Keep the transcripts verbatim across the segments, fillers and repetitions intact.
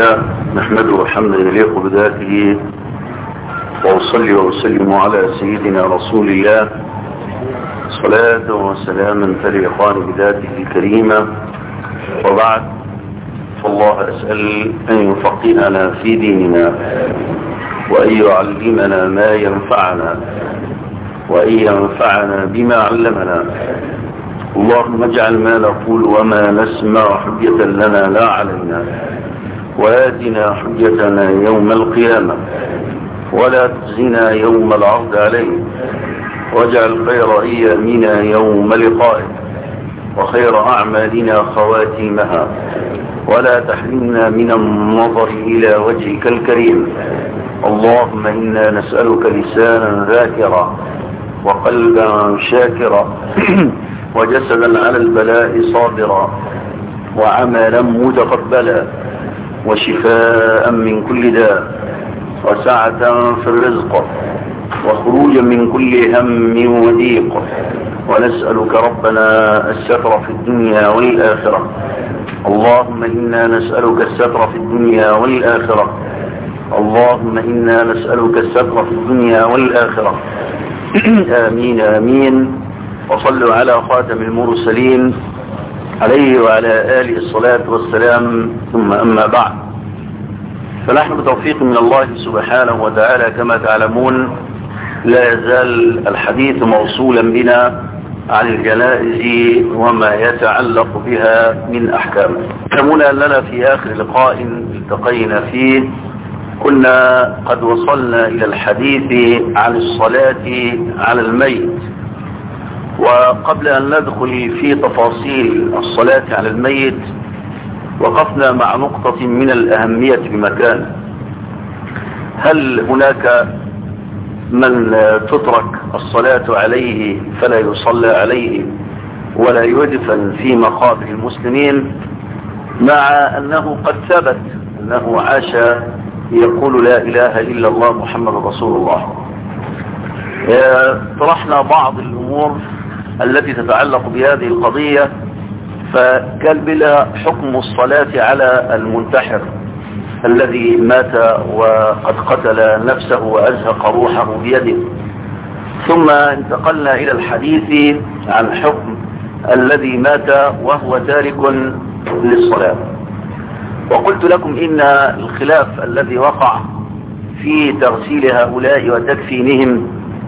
لله نحمده حمدا يليق بذاته، وأصلي وأسلم على سيدنا رسول الله صلاة وسلاما تليقان بذاته الكريمة. وبعد، فالله أسأل أن يفقهنا في ديننا، وأن يعلمنا ما ينفعنا، وأن ينفعنا بما علمنا. اللهم اجعل ما نقول وما نسمع حجة لنا لا علينا، وآتنا حجتنا يوم القيامة، ولا تخزنا يوم العرض عليه، واجعل خير أيامنا يوم لقائك، وخير أعمالنا خواتيمها، ولا تحرمنا من النظر إلى وجهك الكريم. اللهم إنا نسألك لسانا ذاكرا، وقلبا شاكرا، وجسدا على البلاء صابرا، وعملا متقبلا، وشفاء من كل داء، وسعة في الرزق، وخروجا من كل هم وضيق. ونسألك ربنا الستر في الدنيا والآخرة. اللهم إنا نسألك الستر في الدنيا والآخرة. اللهم إنا نسألك الستر في الدنيا والآخرة. آمين آمين. وصلوا على خاتم المرسلين عليه وعلى آله الصلاة والسلام. ثم أما بعد، فنحن بتوفيق من الله سبحانه وتعالى كما تعلمون لا يزال الحديث موصولا بنا عن الجنائز وما يتعلق بها من أحكام. تعلمون أننا في آخر لقاء التقينا فيه كنا قد وصلنا إلى الحديث عن الصلاة على الميت. وقبل أن ندخل في تفاصيل الصلاة على الميت، وقفنا مع نقطة من الأهمية بمكان. هل هناك من تترك الصلاة عليه فلا يصلى عليه ولا يدفن في مقابر المسلمين، مع أنه قد ثبت أنه عاش يقول لا إله إلا الله محمد رسول الله؟ طرحنا بعض الأمور التي تتعلق بهذه القضية، فكان بلا حكم الصلاة على المنتحر الذي مات وقد قتل نفسه وأزهق روحه بيده. ثم انتقلنا إلى الحديث عن حكم الذي مات وهو تارك للصلاة. وقلت لكم إن الخلاف الذي وقع في تغسيل هؤلاء وتكفينهم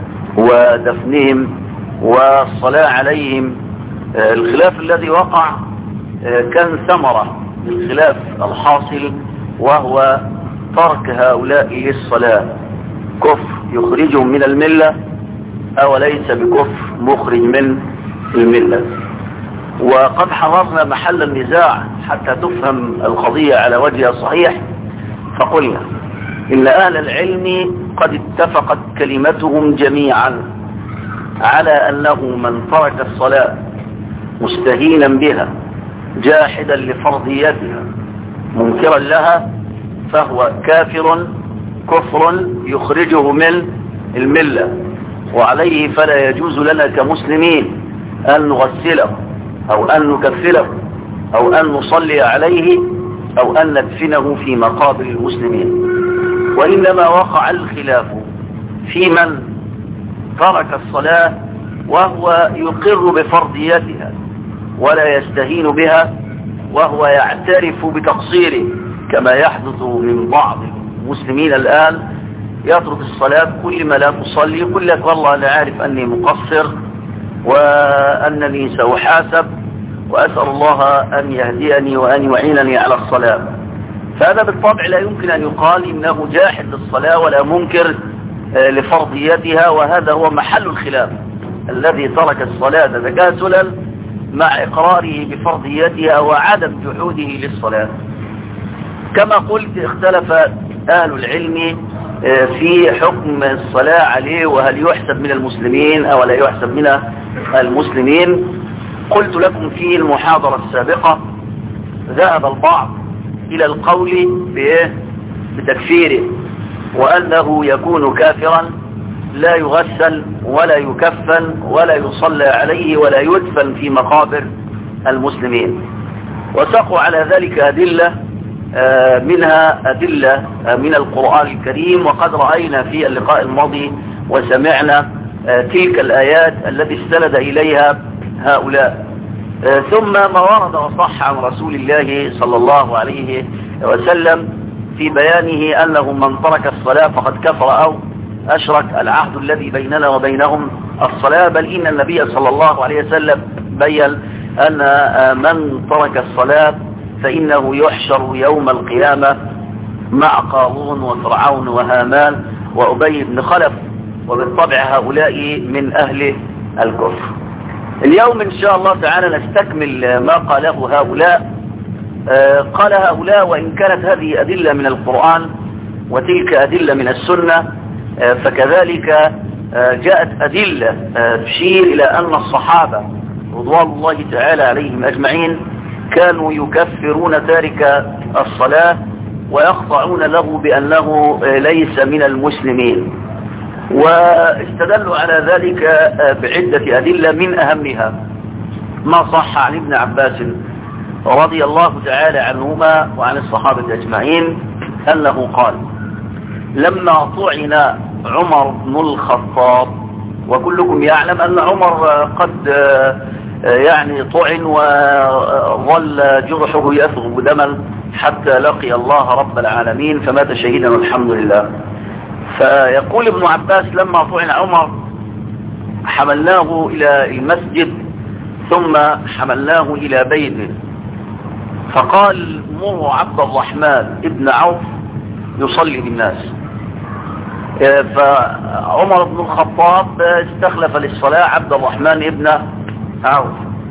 ودفنهم والصلاة عليهم، الخلاف الذي وقع كان ثمرة للخلاف الحاصل، وهو ترك هؤلاء للصلاة كفر يخرجهم من الملة أو ليس بكفر مخرج من الملة. وقد حررنا محل النزاع حتى تفهم القضية على وجهها الصحيح، فقلنا إن أهل العلم قد اتفقت كلمتهم جميعا على أنه من ترك الصلاة مستهينا بها جاحدا لفرضيتها منكرا لها فهو كافر كفر يخرجه من الملة، وعليه فلا يجوز لنا كمسلمين أن نغسله أو أن نكفله أو أن نصلي عليه أو أن ندفنه في مقابر المسلمين. وإنما وقع الخلاف في من ترك الصلاة وهو يقر بفرضيتها ولا يستهين بها، وهو يعترف بتقصيره، كما يحدث من بعض المسلمين الآن، يترك الصلاة كل ما لا تصلي يقول لك والله أنا عارف أني مقصر وأنني سأحاسب، وأسأل الله أن يهديني وأن يعينني على الصلاة. فهذا بالطبع لا يمكن أن يقال إنه جاحد للصلاة ولا منكر لفرضيتها، وهذا هو محل الخلاف. الذي ترك الصلاة تكاسلا مع إقراره بفرضيتها وعدم جحوده للصلاة. كما قلت اختلف أهل العلم في حكم الصلاة عليه، وهل يحسب من المسلمين أو لا يحسب من المسلمين. قلت لكم في المحاضرة السابقة ذهب البعض إلى القول بتكفيره، وأنه يكون كافرا لا يغسل ولا يكفن ولا يصلى عليه ولا يدفن في مقابر المسلمين. وساقوا على ذلك أدلة منها أدلة من القرآن الكريم، وقد رأينا في اللقاء الماضي وسمعنا تلك الآيات التي استند إليها هؤلاء. ثم ما ورد وصح عن رسول الله صلى الله عليه وسلم في بيانه أنه من ترك الصلاة فقد كفر أو أشرك، العهد الذي بيننا وبينهم الصلاة، بل إن النبي صلى الله عليه وسلم بيّن أن من ترك الصلاة فإنه يحشر يوم القيامة مع قارون وفرعون وهامان وأبي بن خلف، وبالطبع هؤلاء من أهل الكفر. اليوم إن شاء الله تعالى نستكمل ما قاله هؤلاء. آه قال هؤلاء وإن كانت هذه أدلة من القرآن وتلك أدلة من السنة، آه فكذلك آه جاءت أدلة آه تشير إلى أن الصحابة رضوان الله تعالى عليهم أجمعين كانوا يكفرون تارك الصلاة ويخضعون له بأنه آه ليس من المسلمين، واستدلوا على ذلك بعدة أدلة من أهمها ما صح عن ابن عباس رضي الله تعالى عنهما وعن الصحابة أجمعين أنه قال لما طعن عمر بن الخطاب، وكلكم يعلم أن عمر قد يعني طعن وظل جرحه يثغب دما حتى لقي الله رب العالمين فمات شهيدا والحمد لله. فيقول ابن عباس لما طعن عمر حملناه إلى المسجد ثم حملناه إلى بيته، فقال مروا عبد الرحمن ابن عوف يصلي بالناس. فعمر بن الخطاب استخلف للصلاة عبد الرحمن ابن عوف.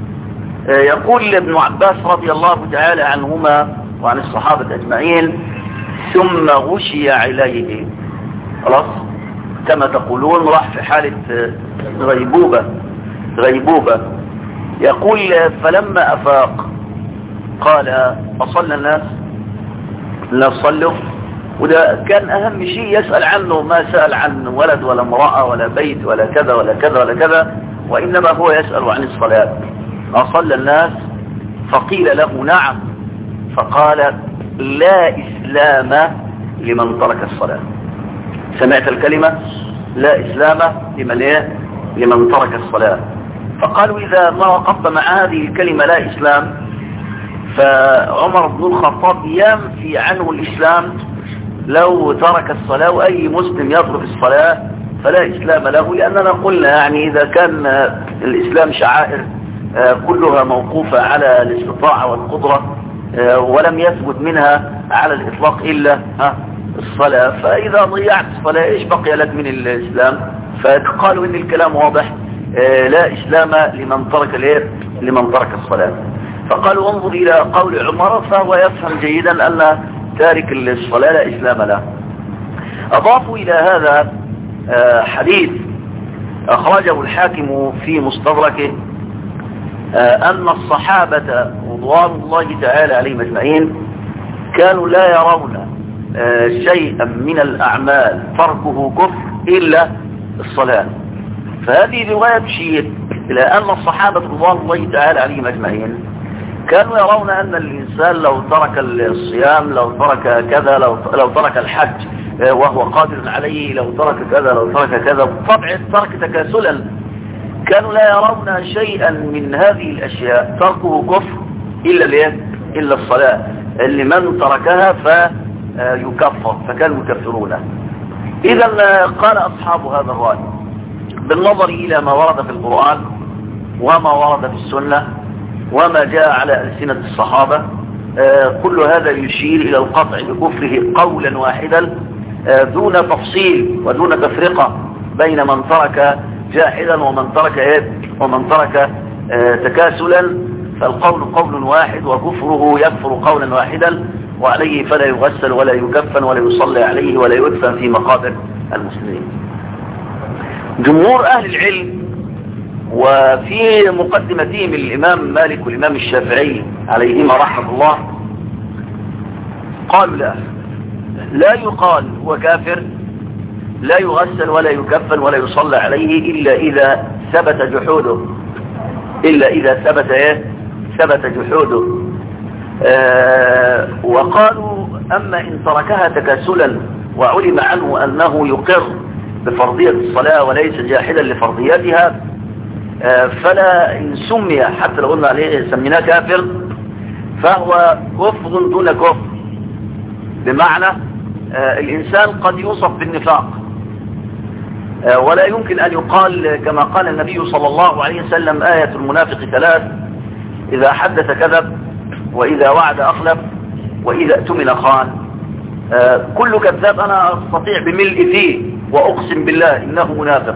يقول ابن عباس رضي الله تعالى عنهما وعن الصحابة أجمعين ثم غشي عليه، خلاص كما تقولون راح في حالة غيبوبة غيبوبة يقول فلما أفاق قال أصلى الناس؟ لا صلوا. وده كان أهم شيء يسأل عنه، ما سأل عن ولد ولا امرأة ولا بيت ولا كذا ولا كذا ولا كذا، وإنما هو يسأل عن الصلاة. أصلى الناس؟ فقيل له نعم، فقال لا إسلام لمن ترك الصلاة. سمعت الكلمة لا إسلام لمن إيه؟ لمن ترك الصلاة. فقالوا إذا ما وقفت مع هذه الكلمة لا إسلام، فعمر بن الخطاب ينفي عنه الإسلام لو ترك الصلاة، وأي مسلم يترك الصلاة فلا إسلام له، لأننا قلنا يعني إذا كان الإسلام شعائر كلها موقوفة على الاستطاعة والقدرة ولم يثبت منها على الإطلاق إلا الصلاة، فإذا ضيعت الصلاة إيش بقي لك من الإسلام؟ فقالوا إن الكلام واضح لا إسلام لمن ترك الايه لمن ترك الصلاة. فقالوا انظر إلى قول عمر فهو يفهم جيدا أن تارك الصلاة لا إسلام له. أضافوا إلى هذا حديث أخرجه الحاكم في مستدركه أن الصحابة رضوان الله تعالى عليهم أجمعين كانوا لا يرون شيئا من الأعمال تركه كفر إلا الصلاة. فهذه رواية تشير إلى أن الصحابة رضوان الله تعالى عليهم أجمعين كانوا يرون أن الإنسان لو ترك الصيام، لو ترك كذا، لو لو ترك الحج وهو قادر عليه، لو ترك كذا لو ترك كذا، بالطبع ترك تكاسلا، كانوا لا يرون شيئا من هذه الأشياء تركه كفر إلا الايه إلا الصلاة، اللي من تركها فيكفر، فكانوا يكفرونه. إذا قال أصحاب هذا الرأي بالنظر إلى ما ورد في القرآن وما ورد في السنة وما جاء على ألسنة الصحابة، كل هذا يشير إلى القطع بكفره قولا واحدا دون تفصيل ودون تفرقة بين من ترك جاحدا ومن ترك ايه ومن ترك تكاسلا، فالقول قول واحد وكفره يكفر قولا واحدا، وعليه فلا يغسل ولا يكفن ولا يصلي عليه ولا يدفن في مقابر المسلمين. جمهور أهل العلم وفي مقدمتهم الإمام مالك والإمام الشافعي عليهما رحمة الله قالوا لا لا يقال هو كافر، لا يغسل ولا يكفن ولا يصلى عليه إلا إذا ثبت جحوده، إلا إذا ثبت إيه ثبت جحوده. آه وقالوا أما إن تركها تكاسلا وعلم عنه أنه يقر بفرضية الصلاة وليس جاحدا لفرضيتها فلا إن سمي، حتى لو قلنا عليه سميناه كافر، فهو كفر دون كفر. بمعنى الإنسان قد يوصف بالنفاق ولا يمكن أن يقال كما قال النبي صلى الله عليه وسلم: آية المنافق ثلاث: إذا حدث كذب، وإذا وعد أخلف، وإذا اؤتمن خان. كل كذاب أنا أستطيع بملء فيه وأقسم بالله إنه منافق،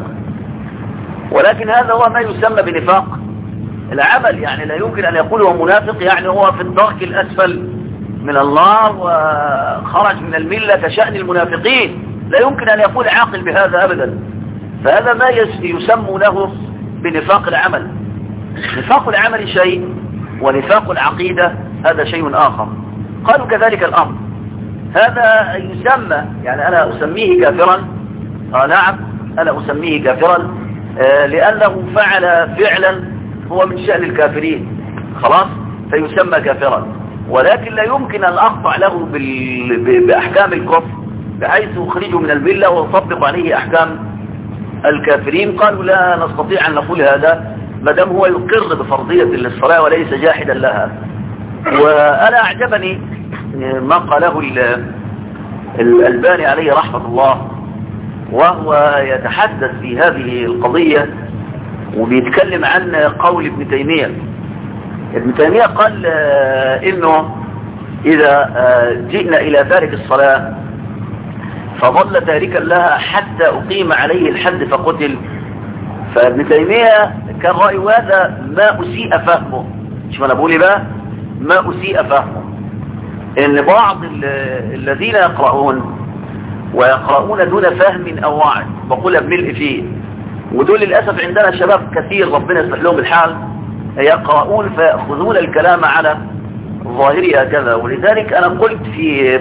ولكن هذا هو ما يسمى بنفاق العمل. يعني لا يمكن أن يقول هو منافق يعني هو في الدرك الأسفل من النار وخرج من الملة كشأن المنافقين. لا يمكن أن يقول عاقل بهذا أبدا. فهذا ما يسمونه بنفاق العمل. نفاق العمل شيء، ونفاق العقيدة هذا شيء آخر. قالوا كذلك الأمر، هذا يسمى، يعني أنا أسميه كافرا. آه نعم، أنا أسميه كافرا آه لأنه فعل فعلا هو من شأن الكافرين، خلاص، فيسمى كافرا. ولكن لا يمكن أن أقطع له بأحكام الكفر بحيث أخرجه من الملة وأطبق عليه أحكام الكافرين. قالوا لا نستطيع أن نقول هذا ما دام هو يقر بفرضية الصلاة وليس جاحدا لها. وأنا أعجبني ما قاله الألباني عليه رحمة الله، وهو يتحدث في هذه القضية وبيتكلم عن قول ابن تيمية. ابن تيمية قال إنه إذا جئنا إلى تارك الصلاة فظل تاركا لها حتى أقيم عليه الحد فقتل. فابن تيمية كان رأيه هذا ما أسيء فهمه. شو أنا بقول بقى؟ ما أسيء فهمه إن بعض الذين يقرؤون ويقرؤون دون فهم أو وعي، بقول بملء فيه، ودول للأسف عندنا شباب كثير ربنا يصلح لهم الحال يقرؤون فيأخذون الكلام على ظاهره هكذا. ولذلك أنا قلت في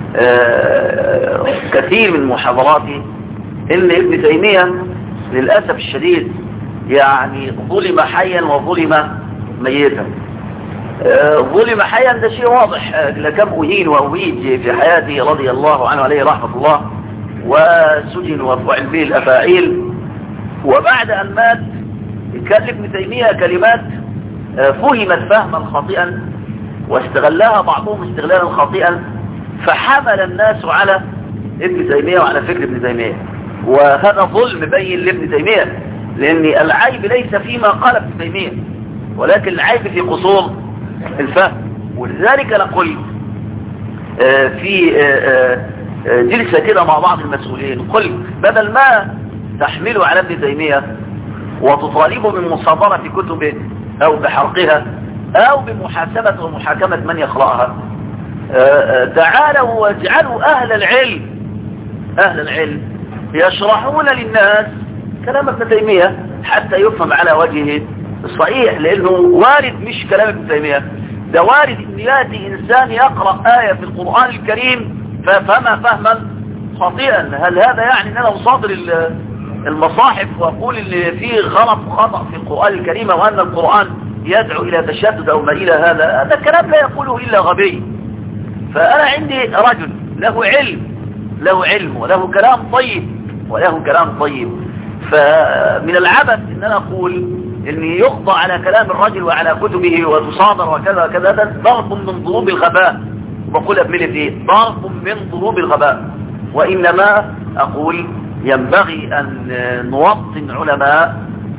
كثير من محاضراتي إن ابن تيمية للأسف الشديد يعني ظلم حيا وظلم ميتا. ظلم حيا ده شيء واضح، لكم أهين وأهيج في حياته رضي الله عنه عليه رحمة الله، وسجن وفعل به الأفاعيل. وبعد أن مات كان ابن تيمية كلمات فهمت فهما خاطئا واستغلها بعضهم استغلالا خاطئا، فحمل الناس على ابن تيمية وعلى فكر ابن تيمية. وهذا ظلم بين لابن تيمية، لأن العيب ليس فيما قال ابن تيمية، ولكن العيب في قصور الفهم. ولذلك أنا قلت في جلسة كده مع بعض المسؤولين، قلت بدل ما تحملوا على ابن تيمية وتطالبوا بمصادرة كتبه أو بحرقها أو بمحاسبة ومحاكمة من يقرأها، تعالوا واجعلوا أهل العلم أهل العلم يشرحون للناس كلام ابن تيمية حتى يفهم على وجهه الصحيح. لأنه وارد مش كلام ابن تيمية، ده وارد ان ياتي انسان يقرأ آية في القرآن الكريم ففهمها فهما خاطئا. هل هذا يعني ان انا اصادر المصاحف واقول ان فيه غلط وخطأ في القرآن الكريم وان القرآن يدعو الى تشدد او ما الى هذا؟ هذا الكلام لا يقوله الا غبي. فانا عندي رجل له علم له علم وله كلام طيب وله كلام طيب، فمن العبث ان انا اقول ان يخضع على كلام الرجل وعلى كتبه وتصادر وكذا وكذا. هذا ضرب من ضروب الغباء، وبقول ابن فيه ضرب من ضروب الغباء. وإنما أقول ينبغي أن نوطن علماء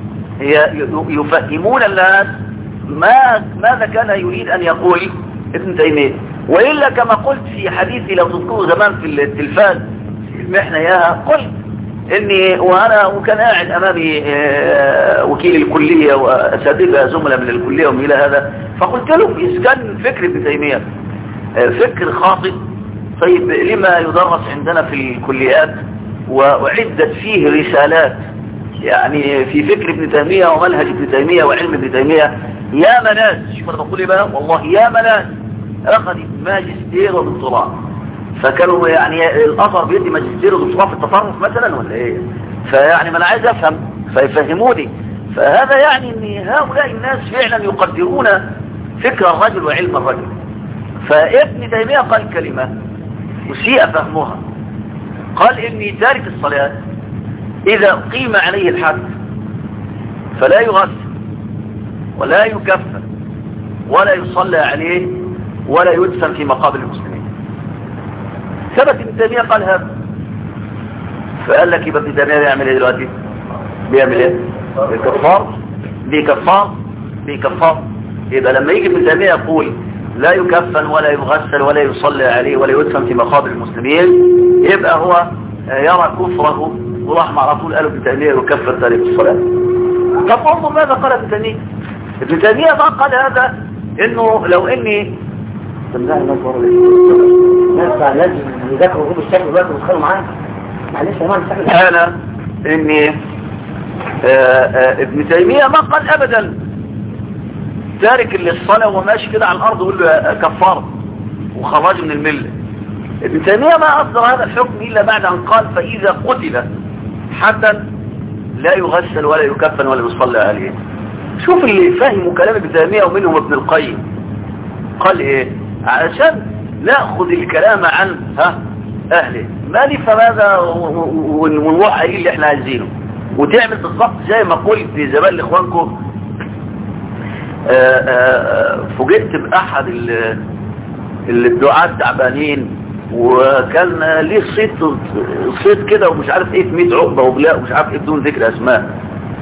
يفهمون الناس ما ماذا كان يريد أن يقول ابن تيمية. وإلا كما قلت في حديثي لو تذكروا زمان في التلفاز محنا إياها، قلت إني وأنا وكان قاعد أمامي وكيل الكلية وأساتذة زملاء من الكلية ومن إلى هذا، فقلت له إذا كان فكر ابن تيمية فكر خاطئ، طيب لما يدرس عندنا في الكليات وعدت فيه رسالات يعني في فكر ابن تيمية ومنهج ابن تيمية وعلم ابن تيمية؟ يا مناس، شوف أنا بقول بقى والله يا مناس أخذ ماجستير ودكتوراه، فكانوا يعني الأثر بيدي ماجستير ودكتوراه في التصرف مثلا ولا إيه؟ فيعني ما أنا عايز أفهم فيفهموني. فهذا يعني أن هؤلاء الناس فعلا يقدرون فكر الرجل وعلم الرجل. فابن تيمية قال كلمة وسيء فهمها. قال إن تارك الصلاة إذا قيم عليه الحد فلا يغسل ولا يكفن ولا يصلى عليه ولا يدفن في مقابر المسلمين. ثبت ابن تيمية قال هذا. فقال لك يبقى ابن تيمية بيعمل ايه دلوقتي؟ بيعمل ايه؟ بيكفر بيكفر بيكفر. يبقى لما يجي ابن تيمية يقول لا يكفن ولا يغسل ولا يصلى عليه ولا يدفن في مقابر المسلمين، يبقى هو يرى كفره، وراح مع رسول قالوا ابن تيمية يكفر تارك الصلاة. طب انظر ماذا قال ابن تيمية. ابن تيمية قال هذا انه لو اني الناس لازم يذاكروا ويجيبوا الشكل دلوقتي ويدخلوا معاه. معلش يا مان الشكل انا اني ابن تيمية ما قال ابدا تارك للصلاة وماشي كده على الارض ويقول له كفار وخرج من الملة. ابن تيمية ما اصدر هذا الحكم الا بعد ان قال فاذا قتل حدا لا يغسل ولا يكفن ولا يصلى عليه. شوف اللي فهموا كلام ابن تيمية ومنهم ابن القيم قال ايه علشان ناخذ الكلام عن ها اهله ما نفهم هذا ونروح ايه اللي احنا عايزينه وتعمل بالظبط زي ما قلت زمان لاخوانكم. فوجئت باحد الدعاة التعبانين وكان ليه صيت صيت كده ومش عارف ايه في مية عقبه وبلاء ومش عارف ايه بدون ذكر اسماء،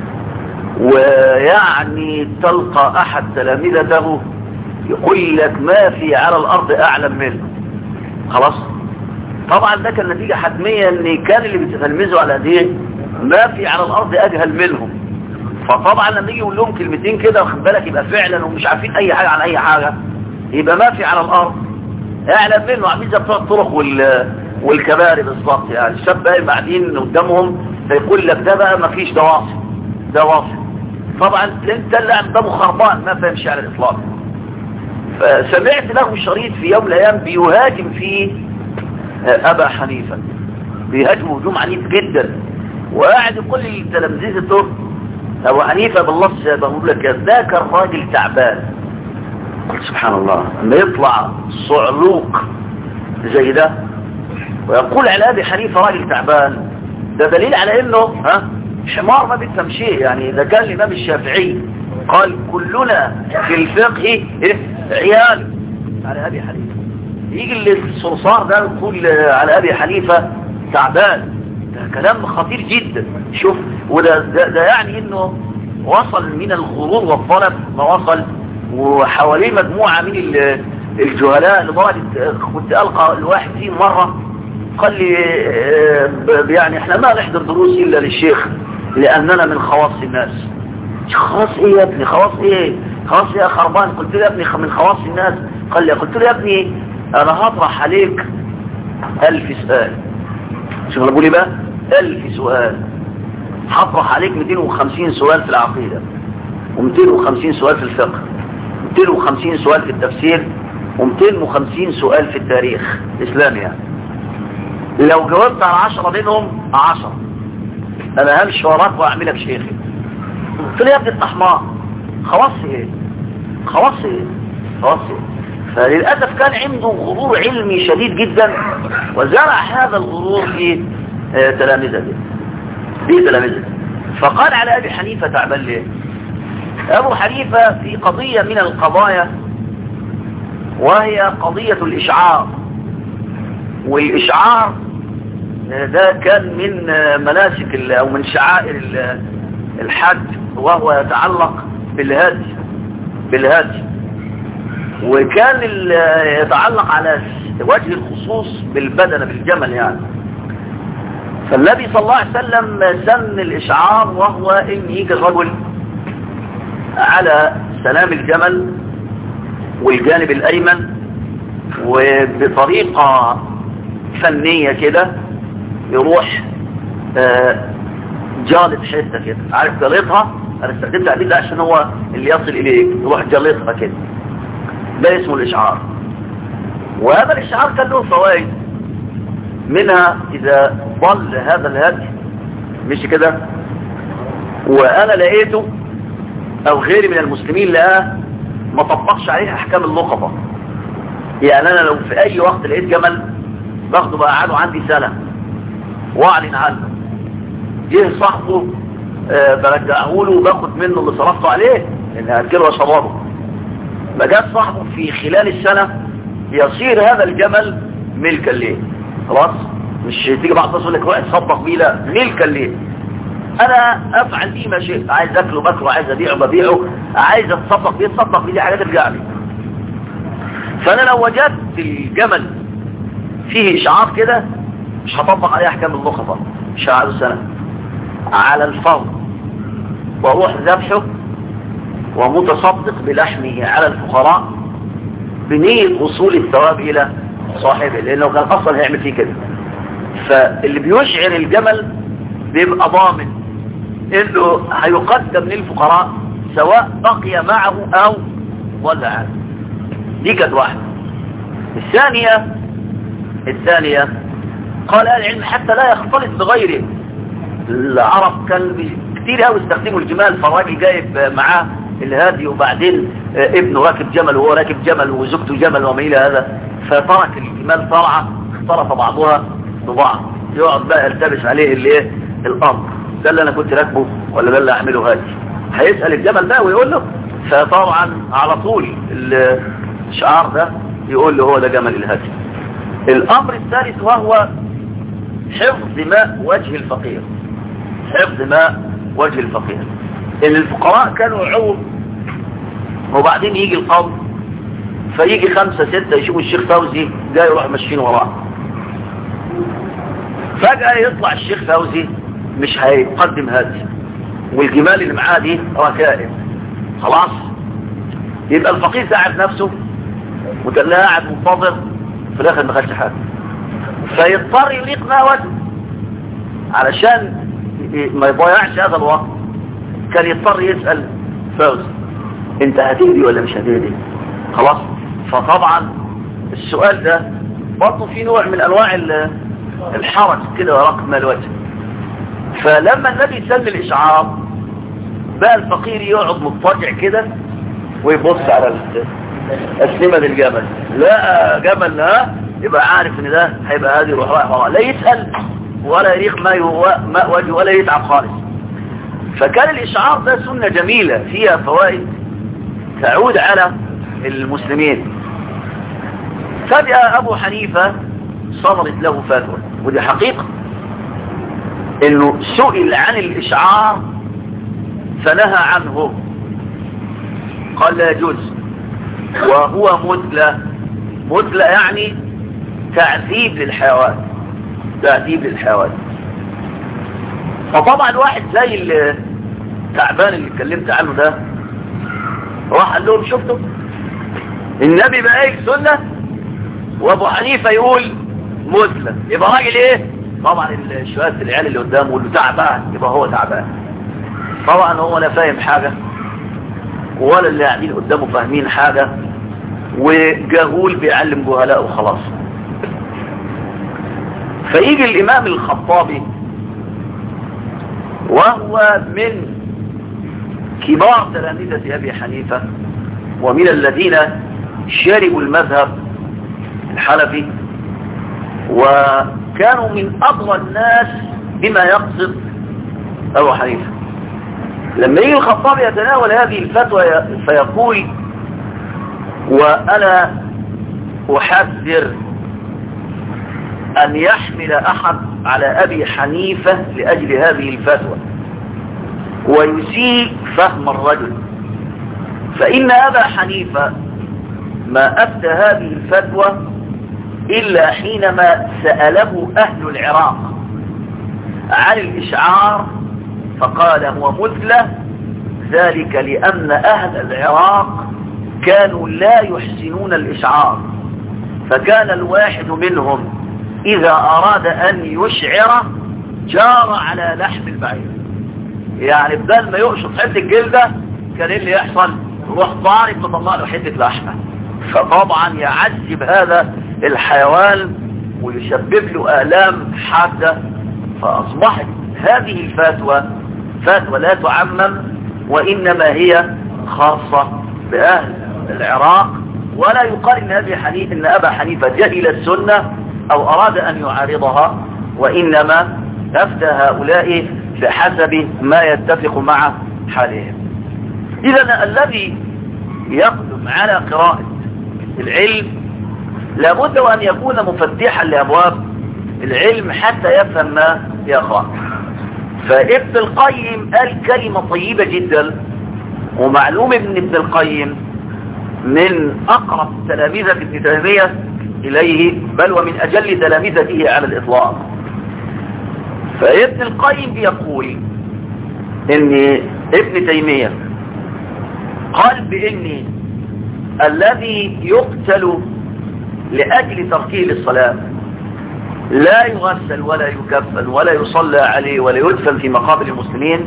ويعني تلقى احد تلامذته يقول لك ما في على الارض اعلم منه. خلاص طبعا ده كان نتيجة حتمية ان كان اللي بيتلمذوا على دي ما في على الارض اجهل منهم. فطبعا لما يجي يقول لهم كلمتين كده واخد بالك يبقى فعلا ومش عارفين اي حاجة عن اي حاجة، يبقى ما في على الارض اعلم منه. عاملين زي بتوع الطرق وال والكباري بالظبط. يعني الشاب بقى قاعدين قدامهم فيقول لك ده بقى ما فيش، ده واصل ده واصل. طبعا انت اللي قدامه خربان ما فهمش على الاطلاق. فسمعت له شريط في يوم من الايام بيهاجم فيه ابا حنيفة، بيهاجم هجوم عنيف جدا، وقاعد يقول للتلامذة دول ابو حنيفة باللفظ بقول لك ذاك الراجل تعبان. قلت سبحان الله لما يطلع صعلوق زي ده ويقول على ابي حنيفة راجل تعبان، ده دليل على انه ها حمار ما بيفهم شيء. يعني اذا كان الامام الشافعي قال كلنا في الفقه إيه؟ عيال على ابي حنيفة، يجي الصرصار ده يقول على ابي حنيفة تعبان، ده كلام خطير جدا. شوف وده ده, ده يعني انه وصل من الغرور والظلم ما وصل، وحواليه مجموعة من الجهلاء لدرجة كنت ألقى الواحد فيه مرة قال لي يعني احنا ما نحضر دروس إلا للشيخ لأننا من خواص الناس. خواص ايه يا ابني؟ خواص ايه؟ خواص ايه يا خربان؟ قلت له يا ابني من خواص الناس. قال لي قلت له يا ابني انا هطرح عليك ألف سؤال. شوف انا بقول ايه بقى؟ ألف سؤال. هطرح عليك مئتين وخمسين سؤال في العقيدة، ومئتين وخمسين سؤال في الفقه، مئتين وخمسين سؤال في التفسير، ومئتين وخمسين سؤال في التاريخ الإسلامي. يعني لو جاوبت على عشرة منهم عشرة انا همشي وراك واعملك شيخي. قلت له يا ابني الطحماء خواص ايه؟ خواص ايه؟ خواص ايه؟ فللأسف كان عنده غرور علمي شديد جدا، وزرع هذا الغرور في تلامذته في تلامذته فقال على ابي حنيفة تعبان ليه؟ ابو حنيفة في قضية من القضايا وهي قضية الاشعار، والاشعار ده كان من مناسك او من شعائر الحج، وهو يتعلق بالهدي بالهدي وكان يتعلق على وجه الخصوص بالبدن بالجمل. يعني فالنبي صلى الله عليه وسلم سن الاشعار وهو ان يجي الرجل على سلام الجمل والجانب الايمن وبطريقة فنية كده يروح جالط حتة كده، عارف جالطها؟ انا استخدمت التعبير ده عشان هو اللي يصل اليك، يروح جالطها كده، ده اسمه الاشعار. وهذا الاشعار كان له فوائد، منها اذا ضل هذا الهدي مش كده وانا لقيته او غيري من المسلمين لقاه ما طبقش عليه احكام اللقطة. يعني انا لو في اي وقت لقيت جمل باخده بقى قعده عندي سنة واعلن عنه. جه صاحبه أه برجعه له وباخد منه اللي صرفته عليه لان هاكله وشربه. ما جاء صاحبه في خلال السنة يصير هذا الجمل ملكا ليه. خلاص مش تيجي بعض الناس يقول لك روح تصدق بيه، لا، ملكا ليه. انا افعل بيه ما شئت، عايز اكله باكله، عايز ابيعه ببيعه، عايز اتصدق بيه اتصدق بيه، دي حاجات ترجع لي. فانا لو وجدت الجمل فيه اشعار كده مش هطبق عليه احكام اللقطه، مش هقعد سنه على الفور واروح ذبحه ومتصدق بلحمه على الفقراء بنية وصول الثواب الى صاحبه، لانه كان اصلا هيعمل فيه كده. فاللي بيشعر الجمل بيبقى ضامن انه هيقدم للفقراء سواء بقي معه او ولا عنه. دي كانت واحدة. الثانية الثانية قال اهل العلم حتى لا يختلط بغيره. العرب كان كتير قوي استخدموا الجمال، فالراجل جايب معاه الهادي وبعدين ابنه راكب جمل وهو راكب جمل وزوجته جمل وما الى هذا، فترك الجمال طلعة اختلط بعضها ببعض، يقعد بقى يلتبس عليه الايه الامر، ده اللي انا كنت راكبه ولا ده اللي اعمله هادي. هيسأل الجمل بقى ويقول له، فطبعا على طول الشعار ده يقول له هو ده جمل الهادي. الامر الثالث وهو حفظ ماء وجه الفقير. حفظ ماء وجه الفقير ان الفقراء كانوا يعوم وبعدين يجي القوم فيجي خمسة ستة يشوفوا الشيخ فوزي جاي يروح ماشيين وراه، فجأة يطلع الشيخ فوزي مش هيقدم هادي والجمال اللي معاه دي ركائب، خلاص يبقى الفقير تعب نفسه وكان قاعد منتظر في الاخر ما خدش حاجه، فيضطر يليق ما وجهه علشان ما يضيعش هذا الوقت. كان يضطر يسأل فوزي انت هتهدي ولا مش هتهدي؟ خلاص. فطبعا السؤال ده برضه في نوع من انواع الحرج كده ورقم الوجه. فلما النبي سل الاشعار بقى الفقير يقعد مضطجع كده ويبص على اسلمة الجبل، لا جبل لا يبقى عارف ان ده هيبقى هادي يروح رايح، لا يسأل ولا يريق ماء وجهه ولا يتعب خالص. فكان الاشعار ده سنة جميلة فيها فوائد تعود على المسلمين. فجأة ابو حنيفة صدرت له فتوى، ودي حقيقة انه سئل عن الاشعار فنهى عنه، قال لا يجوز، وهو مثلى. مثلى يعني تعذيب للحيوان، تعذيب للحيوان. فطبعا واحد زي التعبان اللي اتكلمت عنه ده راح قال لهم شفتوا النبي بقى ايه سنة وابو حنيفة يقول مثلى، يبقى راجل ايه؟ طبعا الشوات العيال اللي قدامه واللي تعبان يبقى هو تعبان. طبعا هو لا فاهم حاجة ولا اللي قاعدين قدامه فاهمين حاجة، وجهول بيعلم جهلاء وخلاص. فيجي الامام الخطابي وهو من كبار تلامذة ابي حنيفة ومن الذين شربوا المذهب الحنفي وكانوا من أضوى الناس بما يقصد أبو حنيفة. لما يجي الخطابي يتناول هذه الفتوى فيقول وأنا أحذر أن يحمل أحد على أبي حنيفة لأجل هذه الفتوى ويسيء فهم الرجل، فإن أبا حنيفة ما أفتى هذه الفتوى إلا حينما سأله أهل العراق عن الإشعار فقال هو مثلى، ذلك لأن أهل العراق كانوا لا يحسنون الإشعار، فكان الواحد منهم إذا أراد أن يشعر جار على لحم البعير، يعني بدل ما يقشط حتة الجلدة كان اللي يحصل روح ضارب مطلع له حتة لحمة، فطبعا يعذب هذا الحيوان ويسبب له آلام حادة. فأصبحت هذه الفتوى فتوى لا تعمم وإنما هي خاصة بأهل العراق، ولا يقال إن أبي حنيفة إن أبا حنيفة جهل السنة أو أراد أن يعارضها، وإنما أفتى هؤلاء بحسب ما يتفق مع حالهم. إذن الذي يقدم على قراءة العلم لابد أن يكون مفتحا لأبواب العلم حتى يفهم ما يقرأ. فابن القيم قال كلمة طيبة جدا، ومعلوم من ابن القيم من أقرب تلاميذة ابن تيمية إليه، بل ومن أجل تلاميذته على الإطلاق. فابن القيم بيقول إن ابن تيمية قال بإن الذي يقتل لأجل تركه للصلاة لا يغسل ولا يكفن ولا يصلى عليه ولا يدفن في مقابر المسلمين،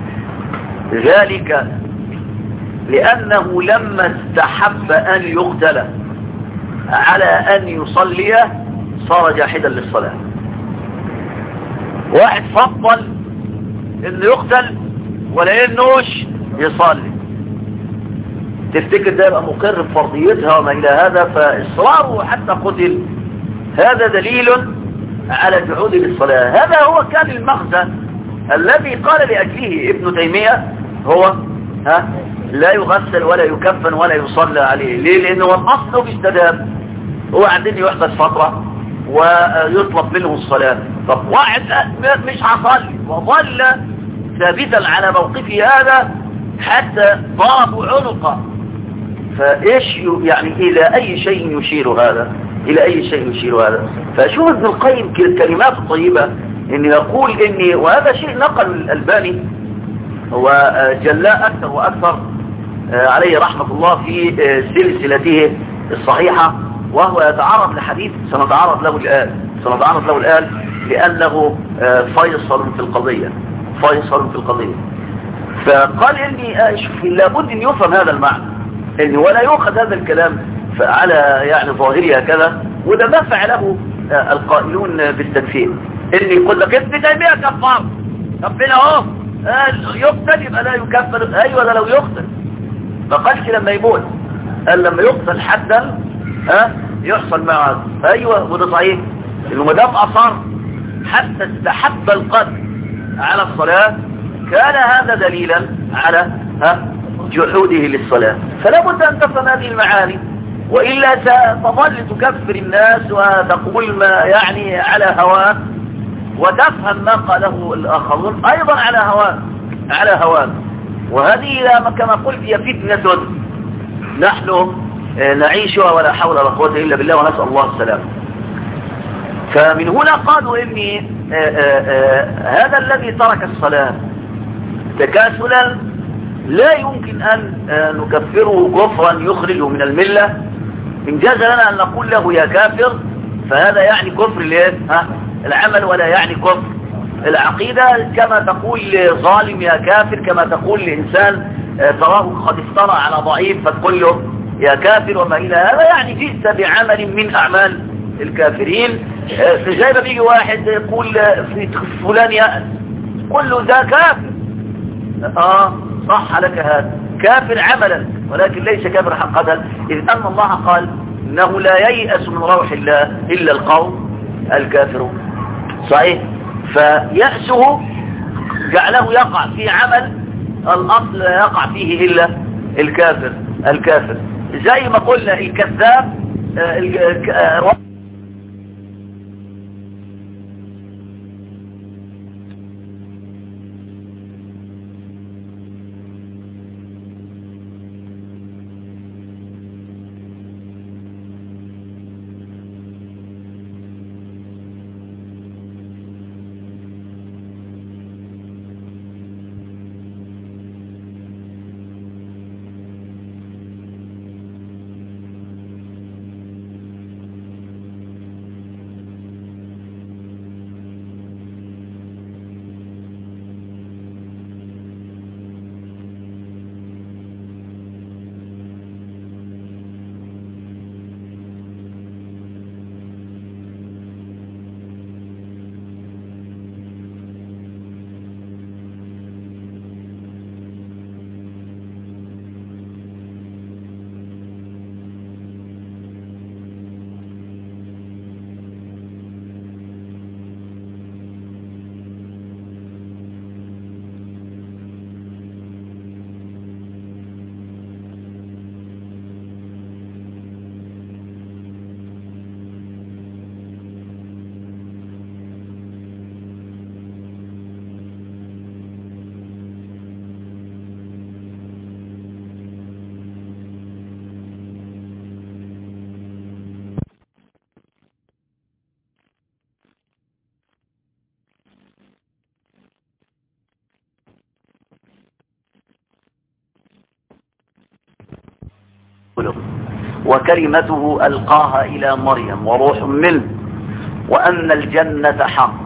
ذلك لأنه لما استحب أن يقتل على أن يصلي صار جاحدا للصلاة. واحد فضل انه يقتل ولا ينوش يصلي، تفتكر ده يبقى مقر بفرضيتها وما إلى هذا، فإصراره حتى قتل هذا دليل على جحود للصلاة. هذا هو كان المغزى الذي قال لأجله ابن تيمية هو ها لا يغسل ولا يكفن ولا يصلى عليه. ليه؟ لأنه الأصل باستدام هو عندنا يحدث فترة ويطلب منه الصلاة. طب واحد مش هصلي وظل ثابتا على موقفه هذا حتى ضربوا عنقه، فإيش يعني إلى أي شيء يشير هذا؟ إلى أي شيء يشير هذا؟ فشوف ابن القيم الكلمات الطيبة إنه يقول إني، وهذا شيء نقل الألباني وجلاء أكثر وأكثر عليه رحمة الله في سلسلته الصحيحة، وهو يتعرض لحديث سنتعرض له الآن سنتعرض له الآن لأنه فيصل في القضية فيصل في القضية فقال إني لابد أن يفهم هذا المعنى، إنه ولا يؤخذ هذا الكلام على يعني ظاهرها كذا. وده ما فعله القائلون بالتكفير، إن يقول لك ابن تيمية كفار، ربنا اهو يقتل يبقى لا يكفر. أيوة ده لو يقتل، ما قالش لما يموت، قال لما يقتل حدا ها يحصل معه. أيوة وده صحيح، إنه ما دام أصر حتى استحب القتل على الصلاة كان هذا دليلا على ها جحوده للصلاة. فلا بد أن تفهم هذه المعاني، وإلا ستظل تكفر الناس وتقول ما يعني على هواه، وتفهم ما قاله الآخرون أيضا على هواه على هواه وهذه كما قلت هي فتنة نحن نعيشها ولا حول ولا قوة إلا بالله، ونسأل الله السلامة. فمن هنا قالوا إني هذا الذي ترك الصلاة تكاسلا لا يمكن أن نكفره كفرا يخرجه من الملة. إن جاز لنا أن نقول له يا كافر فهذا يعني كفر ها العمل ولا يعني كفر العقيدة، كما تقول ظالم يا كافر، كما تقول لإنسان تراه قد افترى على ضعيف فتقول له يا كافر وما إلى هذا، يعني جئت بعمل من أعمال الكافرين. زي ما بيجي واحد يقول في فلان يأس قل له ده كافر، اه صح لك هذا كافر عملا ولكن ليس كافر حقا، إذ أن الله قال إنه لا ييأس من روح الله إلا القوم الكافرون. صحيح، فيأسه جعله يقع في عمل الأصل لا يقع فيه إلا الكافر الكافر زي ما قلنا الكذاب آه وكلمته ألقاها إلى مريم وروح منه، وأن الجنة حق